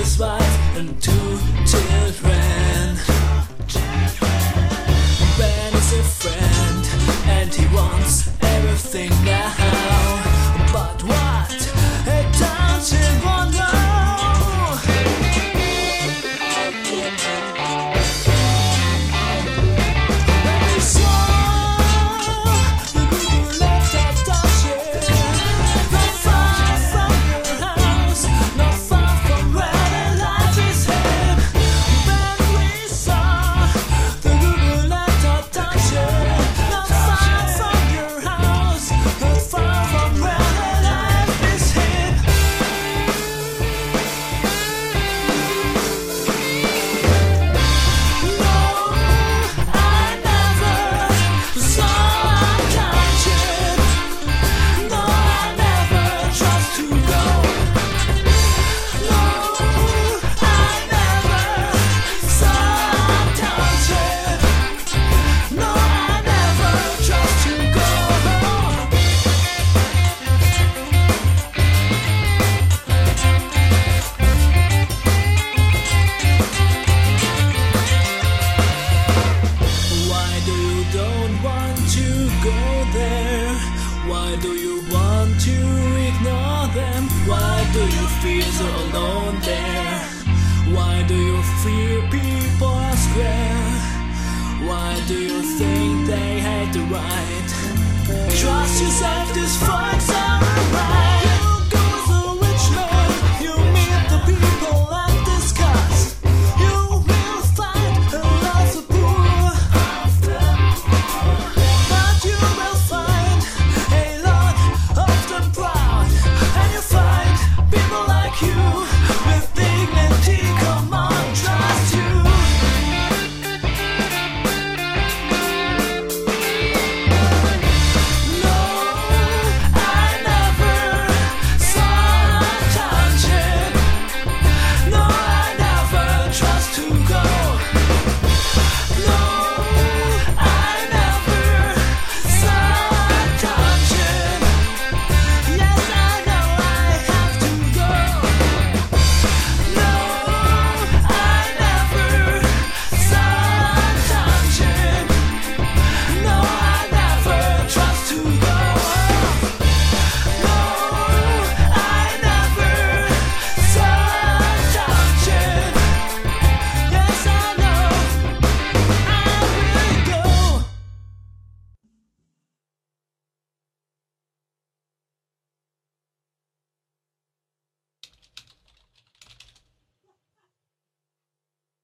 his wife and 2 children. Ben is a friend and he wants everything now. But what? It doesn't wonder. Why do you want to ignore them? Why do you feel so alone there? Why do you fear people are square? Why do you think they hate the right? Trust yourself, this fight's alright.